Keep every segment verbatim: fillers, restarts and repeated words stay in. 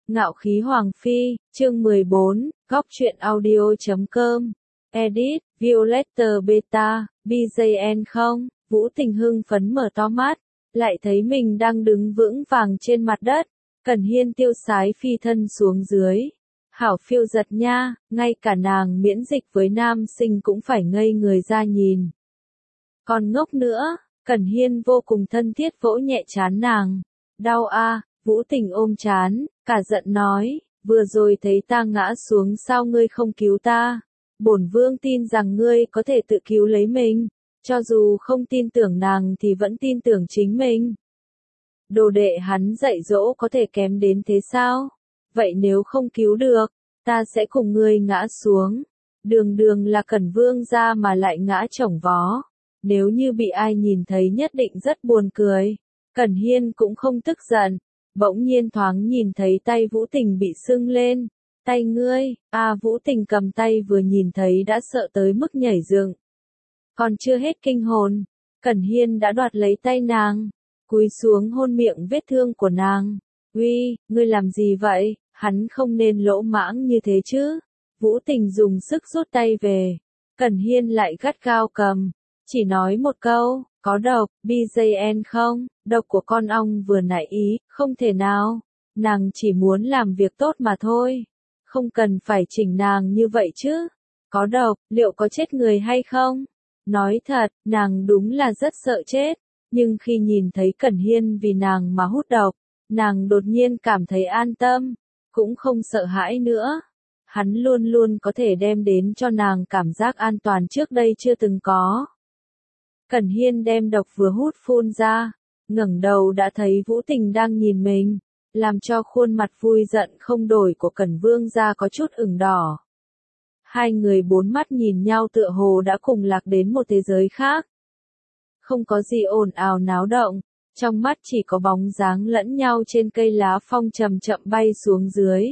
Ngạo khí Hoàng Phi, chương mười bốn, góc truyện audio chấm com. Edit, Violator Beta, bê gi en không, Vũ Tình hưng phấn mở to mắt, lại thấy mình đang đứng vững vàng trên mặt đất. Cẩn Hiên tiêu sái phi thân xuống dưới. Hảo phiêu giật nha, ngay cả nàng miễn dịch với nam sinh cũng phải ngây người ra nhìn. Còn ngốc nữa, Cẩn Hiên vô cùng thân thiết vỗ nhẹ trán nàng. Đau a, Vũ Tình ôm trán, cả giận nói, vừa rồi thấy ta ngã xuống sao ngươi không cứu ta? Bổn vương tin rằng ngươi có thể tự cứu lấy mình, cho dù không tin tưởng nàng thì vẫn tin tưởng chính mình. Đồ đệ hắn dạy dỗ có thể kém đến thế sao? Vậy nếu không cứu được, ta sẽ cùng ngươi ngã xuống. Đường đường là Cẩn vương gia mà lại ngã chổng vó. Nếu như bị ai nhìn thấy nhất định rất buồn cười. Cẩn Hiên cũng không tức giận. Bỗng nhiên thoáng nhìn thấy tay Vũ Tình bị sưng lên. Tay ngươi, à Vũ Tình cầm tay vừa nhìn thấy đã sợ tới mức nhảy dựng. Còn chưa hết kinh hồn, Cẩn Hiên đã đoạt lấy tay nàng, cúi xuống hôn miệng vết thương của nàng. Uy, ngươi làm gì vậy, hắn không nên lỗ mãng như thế chứ. Vũ Tình dùng sức rút tay về, Cẩn Hiên lại gắt gao cầm, chỉ nói một câu, có độc, bê gi en không, độc của con ong vừa nãy ý, không thể nào, nàng chỉ muốn làm việc tốt mà thôi, không cần phải chỉnh nàng như vậy chứ. Có độc, liệu có chết người hay không? Nói thật, nàng đúng là rất sợ chết, nhưng khi nhìn thấy Cẩn Hiên vì nàng mà hút độc, nàng đột nhiên cảm thấy an tâm, cũng không sợ hãi nữa. Hắn luôn luôn có thể đem đến cho nàng cảm giác an toàn trước đây chưa từng có. Cẩn Hiên đem độc vừa hút phun ra, ngẩng đầu đã thấy Vũ Tình đang nhìn mình, làm cho khuôn mặt vui giận không đổi của Cẩn vương gia có chút ửng đỏ. Hai người bốn mắt nhìn nhau tựa hồ đã cùng lạc đến một thế giới khác. Không có gì ồn ào náo động, trong mắt chỉ có bóng dáng lẫn nhau trên cây lá phong chậm chậm bay xuống dưới.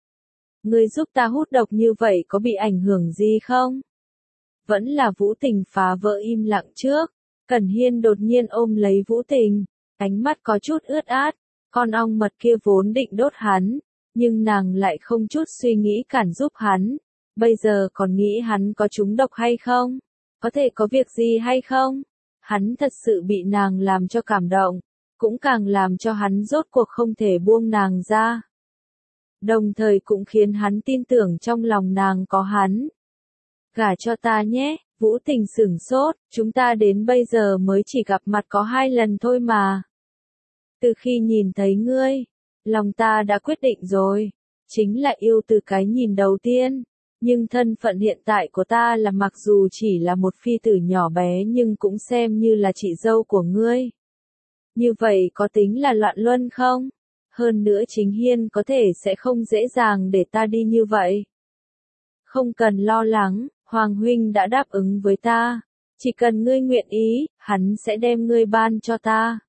Ngươi giúp ta hút độc như vậy có bị ảnh hưởng gì không? Vẫn là Vũ Tình phá vỡ im lặng trước. Cẩn Hiên đột nhiên ôm lấy Vũ Tình, ánh mắt có chút ướt át. Con ong mật kia vốn định đốt hắn, nhưng nàng lại không chút suy nghĩ cản giúp hắn. Bây giờ còn nghĩ hắn có trúng độc hay không? Có thể có việc gì hay không? Hắn thật sự bị nàng làm cho cảm động, cũng càng làm cho hắn rốt cuộc không thể buông nàng ra. Đồng thời cũng khiến hắn tin tưởng trong lòng nàng có hắn. Gả cho ta nhé, Vũ Tình sửng sốt, chúng ta đến bây giờ mới chỉ gặp mặt có hai lần thôi mà. Từ khi nhìn thấy ngươi, lòng ta đã quyết định rồi, chính là yêu từ cái nhìn đầu tiên. Nhưng thân phận hiện tại của ta là mặc dù chỉ là một phi tử nhỏ bé nhưng cũng xem như là chị dâu của ngươi. Như vậy có tính là loạn luân không? Hơn nữa chính Hiên có thể sẽ không dễ dàng để ta đi như vậy. Không cần lo lắng, Hoàng huynh đã đáp ứng với ta. Chỉ cần ngươi nguyện ý, hắn sẽ đem ngươi ban cho ta.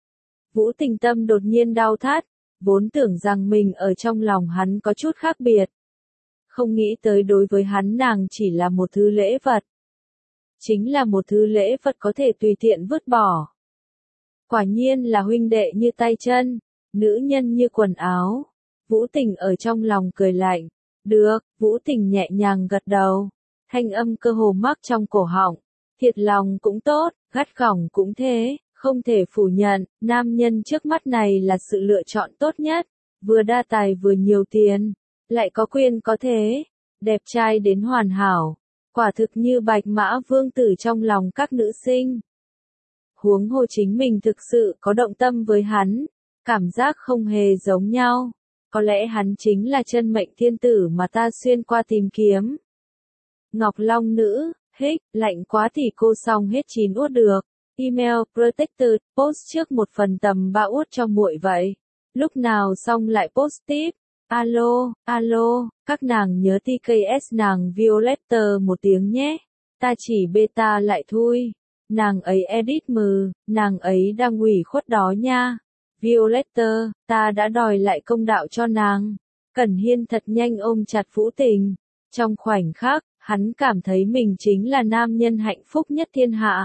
Vũ Tình tâm đột nhiên đau thắt, vốn tưởng rằng mình ở trong lòng hắn có chút khác biệt. Không nghĩ tới đối với hắn nàng chỉ là một thứ lễ vật. Chính là một thứ lễ vật có thể tùy tiện vứt bỏ. Quả nhiên là huynh đệ như tay chân, nữ nhân như quần áo. Vũ Tình ở trong lòng cười lạnh. Được, Vũ Tình nhẹ nhàng gật đầu. Thanh âm cơ hồ mắc trong cổ họng. Thiệt lòng cũng tốt, gắt gỏng cũng thế, không thể phủ nhận, nam nhân trước mắt này là sự lựa chọn tốt nhất. Vừa đa tài vừa nhiều tiền. Lại có quyền có thế, đẹp trai đến hoàn hảo, quả thực như bạch mã vương tử trong lòng các nữ sinh. Huống hồ chính mình thực sự có động tâm với hắn, cảm giác không hề giống nhau, có lẽ hắn chính là chân mệnh thiên tử mà ta xuyên qua tìm kiếm. Ngọc Long nữ, hích, lạnh quá thì cô xong hết chín uất được, email protected, post trước một phần tầm ba uất cho muội vậy, lúc nào xong lại post tiếp. Alo, alo, các nàng nhớ tê ca ét nàng Violator một tiếng nhé. Ta chỉ beta lại thôi. Nàng ấy edit mừ, nàng ấy đang ủy khuất đó nha. Violator, ta đã đòi lại công đạo cho nàng. Cẩn Hiên thật nhanh ôm chặt Vũ Tình. Trong khoảnh khắc, hắn cảm thấy mình chính là nam nhân hạnh phúc nhất thiên hạ.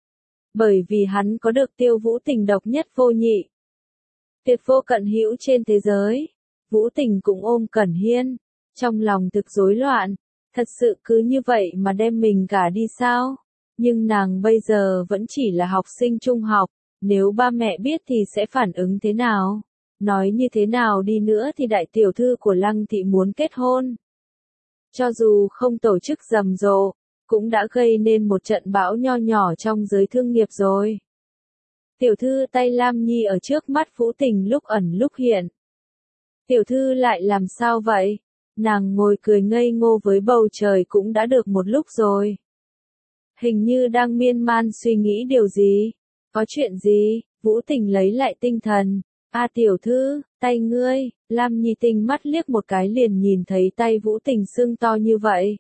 Bởi vì hắn có được Tiêu Vũ Tình độc nhất vô nhị. Tuyệt vô cận hữu trên thế giới. Vũ Tình cũng ôm Cẩn Hiên, trong lòng thực rối loạn, thật sự cứ như vậy mà đem mình gả đi sao? Nhưng nàng bây giờ vẫn chỉ là học sinh trung học, nếu ba mẹ biết thì sẽ phản ứng thế nào? Nói như thế nào đi nữa thì đại tiểu thư của Lăng thị muốn kết hôn. Cho dù không tổ chức rầm rộ, cũng đã gây nên một trận bão nho nhỏ trong giới thương nghiệp rồi. Tiểu thư tay Lam Nhi ở trước mắt Vũ Tình lúc ẩn lúc hiện. Tiểu thư lại làm sao vậy? Nàng ngồi cười ngây ngô với bầu trời cũng đã được một lúc rồi. Hình như đang miên man suy nghĩ điều gì. Có chuyện gì? Vũ Tình lấy lại tinh thần. A tiểu thư, tay ngươi. Lam Nhi tinh mắt liếc một cái liền nhìn thấy tay Vũ Tình sưng to như vậy.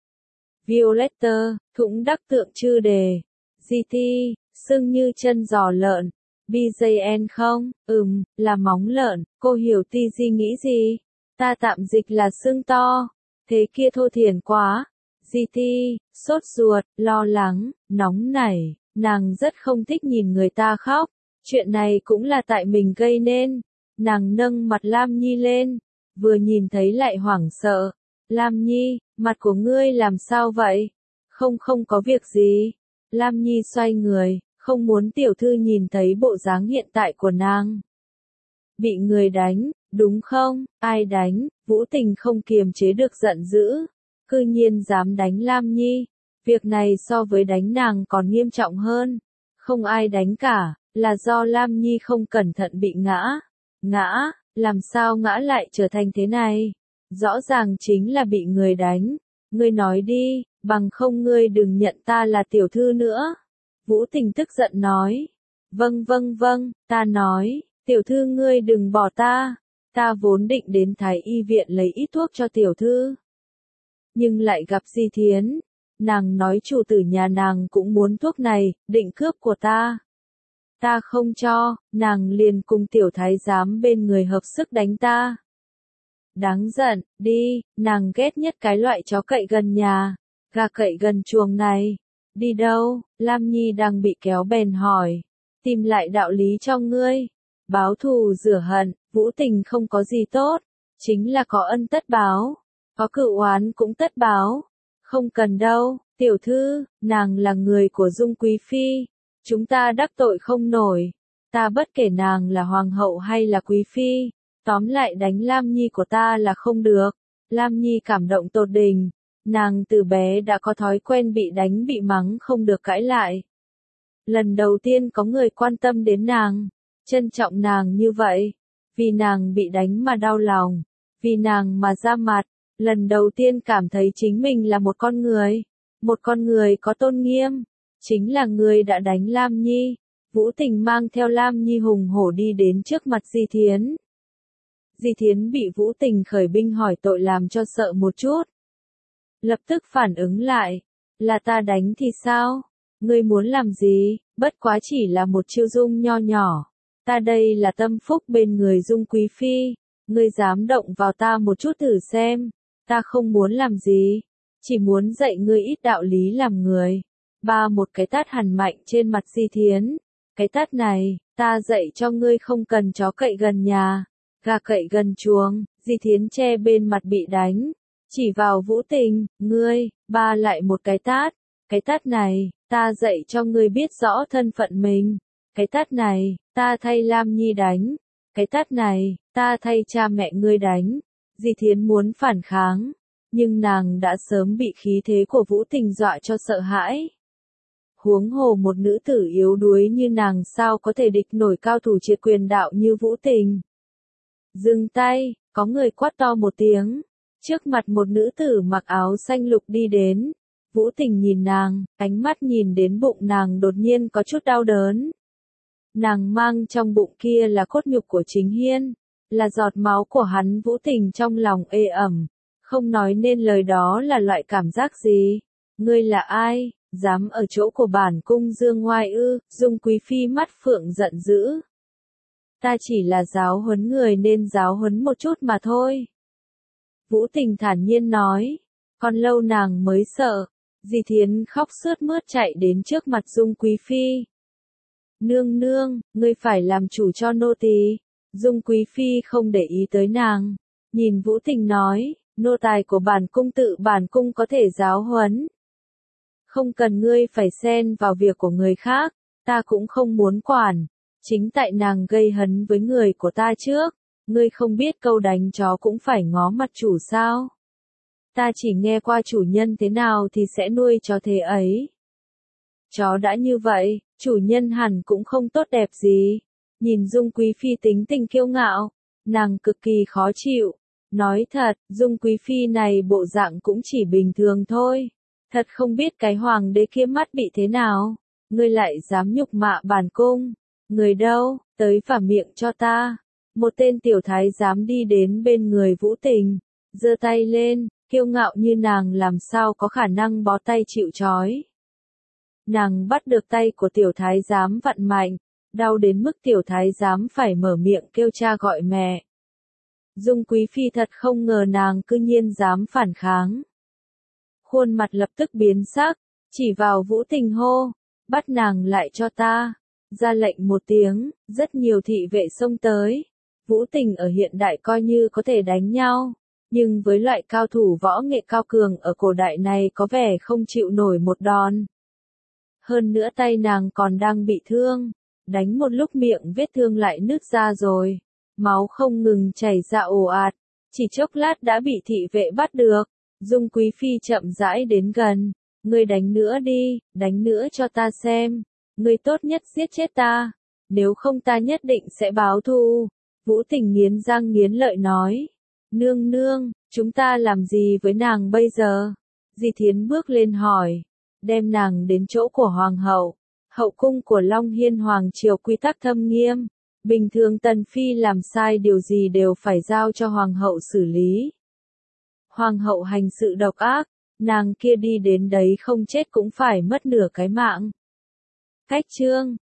Violetta, thủng đắc tượng chư đề. giê tê, sưng như chân giò lợn. bê giê en không, ừm, là móng lợn, cô hiểu tê giê nghĩ gì? Ta tạm dịch là sưng to. Thế kia thô thiển quá. giê tê, sốt ruột, lo lắng, nóng nảy, nàng rất không thích nhìn người ta khóc. Chuyện này cũng là tại mình gây nên. Nàng nâng mặt Lam Nhi lên, vừa nhìn thấy lại hoảng sợ. Lam Nhi, mặt của ngươi làm sao vậy? Không không có việc gì. Lam Nhi xoay người, không muốn tiểu thư nhìn thấy bộ dáng hiện tại của nàng. Bị người đánh, đúng không? Ai đánh? Vũ Tình không kiềm chế được giận dữ. Cư nhiên dám đánh Lam Nhi. Việc này so với đánh nàng còn nghiêm trọng hơn. Không ai đánh cả, là do Lam Nhi không cẩn thận bị ngã. Ngã, làm sao ngã lại trở thành thế này? Rõ ràng chính là bị người đánh. Ngươi nói đi, bằng không ngươi đừng nhận ta là tiểu thư nữa. Vũ Tình tức giận nói. Vâng vâng vâng, ta nói, tiểu thư ngươi đừng bỏ ta. Ta vốn định đến Thái y viện lấy ít thuốc cho tiểu thư. Nhưng lại gặp Di Thiến. Nàng nói chủ tử nhà nàng cũng muốn thuốc này, định cướp của ta. Ta không cho, nàng liền cùng tiểu thái giám bên người hợp sức đánh ta. Đáng giận, đi, nàng ghét nhất cái loại chó cậy gần nhà, gà cậy gần chuồng này. Đi đâu? Lam Nhi đang bị kéo bèn hỏi. Tìm lại đạo lý cho ngươi. Báo thù rửa hận, Vũ Tình không có gì tốt. Chính là có ân tất báo. Có cửu oán cũng tất báo. Không cần đâu, tiểu thư, nàng là người của Dung Quý Phi. Chúng ta đắc tội không nổi. Ta bất kể nàng là hoàng hậu hay là quý phi. Tóm lại đánh Lam Nhi của ta là không được. Lam Nhi cảm động tột đỉnh. Nàng từ bé đã có thói quen bị đánh bị mắng không được cãi lại. Lần đầu tiên có người quan tâm đến nàng. Trân trọng nàng như vậy. Vì nàng bị đánh mà đau lòng. Vì nàng mà ra mặt. Lần đầu tiên cảm thấy chính mình là một con người. Một con người có tôn nghiêm. Chính là người đã đánh Lam Nhi. Vũ Tình mang theo Lam Nhi hùng hổ đi đến trước mặt Di Thiến. Di Thiến bị Vũ Tình khởi binh hỏi tội làm cho sợ một chút. Lập tức phản ứng lại. Là ta đánh thì sao? Ngươi muốn làm gì? Bất quá chỉ là một chiêu dung nho nhỏ. Ta đây là tâm phúc bên người Dung Quý Phi. Ngươi dám động vào ta một chút thử xem. Ta không muốn làm gì. Chỉ muốn dạy ngươi ít đạo lý làm người. Ba một cái tát hằn mạnh trên mặt Di Thiến. Cái tát này, ta dạy cho ngươi không cần chó cậy gần nhà, gà cậy gần chuồng. Di Thiến che bên mặt bị đánh, chỉ vào Vũ Tình, ngươi, ba lại một cái tát. Cái tát này, ta dạy cho ngươi biết rõ thân phận mình. Cái tát này, ta thay Lam Nhi đánh. Cái tát này, ta thay cha mẹ ngươi đánh. Di Thiến muốn phản kháng, nhưng nàng đã sớm bị khí thế của Vũ Tình dọa cho sợ hãi. Huống hồ một nữ tử yếu đuối như nàng sao có thể địch nổi cao thủ triệt quyền đạo như Vũ Tình. Dừng tay, có người quát to một tiếng. Trước mặt một nữ tử mặc áo xanh lục đi đến. Vũ Tình nhìn nàng, ánh mắt nhìn đến bụng nàng đột nhiên có chút đau đớn. Nàng mang trong bụng kia là cốt nhục của Chính Hiên, là giọt máu của hắn. Vũ Tình trong lòng ê ẩm, không nói nên lời đó là loại cảm giác gì. Ngươi là ai? Dám ở chỗ của bản cung dương ngoai ư? Dung Quý Phi mắt phượng giận dữ. Ta chỉ là giáo huấn người nên giáo huấn một chút mà thôi. Vũ Tình thản nhiên nói. Còn lâu nàng mới sợ. Di Thiến khóc sướt mướt chạy đến trước mặt Dung Quý Phi. Nương nương, ngươi phải làm chủ cho nô tỳ. Dung Quý Phi không để ý tới nàng, Nhìn Vũ Tình nói, nô tài của bản cung tự bản cung có thể giáo huấn. Không cần ngươi phải xen vào việc của người khác, ta cũng không muốn quản. Chính tại nàng gây hấn với người của ta trước, ngươi không biết câu đánh chó cũng phải ngó mặt chủ sao? Ta chỉ nghe qua chủ nhân thế nào thì sẽ nuôi chó thế ấy. Chó đã như vậy, chủ nhân hẳn cũng không tốt đẹp gì. Nhìn Dung Quý Phi tính tình kiêu ngạo, nàng cực kỳ khó chịu. Nói thật, Dung Quý Phi này bộ dạng cũng chỉ bình thường thôi. Thật không biết cái hoàng đế kia mắt bị thế nào. Ngươi lại dám nhục mạ bản cung. Người đâu, tới phả miệng cho ta. Một tên tiểu thái dám đi đến bên người Vũ Tình, giơ tay lên, kiêu ngạo như nàng làm sao có khả năng bó tay chịu trói. Nàng bắt được tay của tiểu thái giám vặn mạnh, đau đến mức tiểu thái giám phải mở miệng kêu cha gọi mẹ. Dung Quý Phi thật không ngờ nàng cư nhiên dám phản kháng. Khuôn mặt lập tức biến sắc, chỉ vào Vũ Tình hô, bắt nàng lại cho ta. Ra lệnh một tiếng, rất nhiều thị vệ xông tới. Vũ Tình ở hiện đại coi như có thể đánh nhau, nhưng với loại cao thủ võ nghệ cao cường ở cổ đại này có vẻ không chịu nổi một đòn. Hơn nữa tay nàng còn đang bị thương, đánh một lúc miệng vết thương lại nứt ra rồi, máu không ngừng chảy ra ồ ạt, chỉ chốc lát đã bị thị vệ bắt được. Dung Quý Phi chậm rãi đến gần, ngươi đánh nữa đi, đánh nữa cho ta xem, ngươi tốt nhất giết chết ta, nếu không ta nhất định sẽ báo thù. Vũ Tình nghiến răng nghiến lợi nói, nương nương, chúng ta làm gì với nàng bây giờ? Di Thiến bước lên hỏi, đem nàng đến chỗ của hoàng hậu. Hậu cung của Long Hiên Hoàng triều quy tắc thâm nghiêm, bình thường tần phi làm sai điều gì đều phải giao cho hoàng hậu xử lý. Hoàng hậu hành sự độc ác, nàng kia đi đến đấy không chết cũng phải mất nửa cái mạng. Cách chương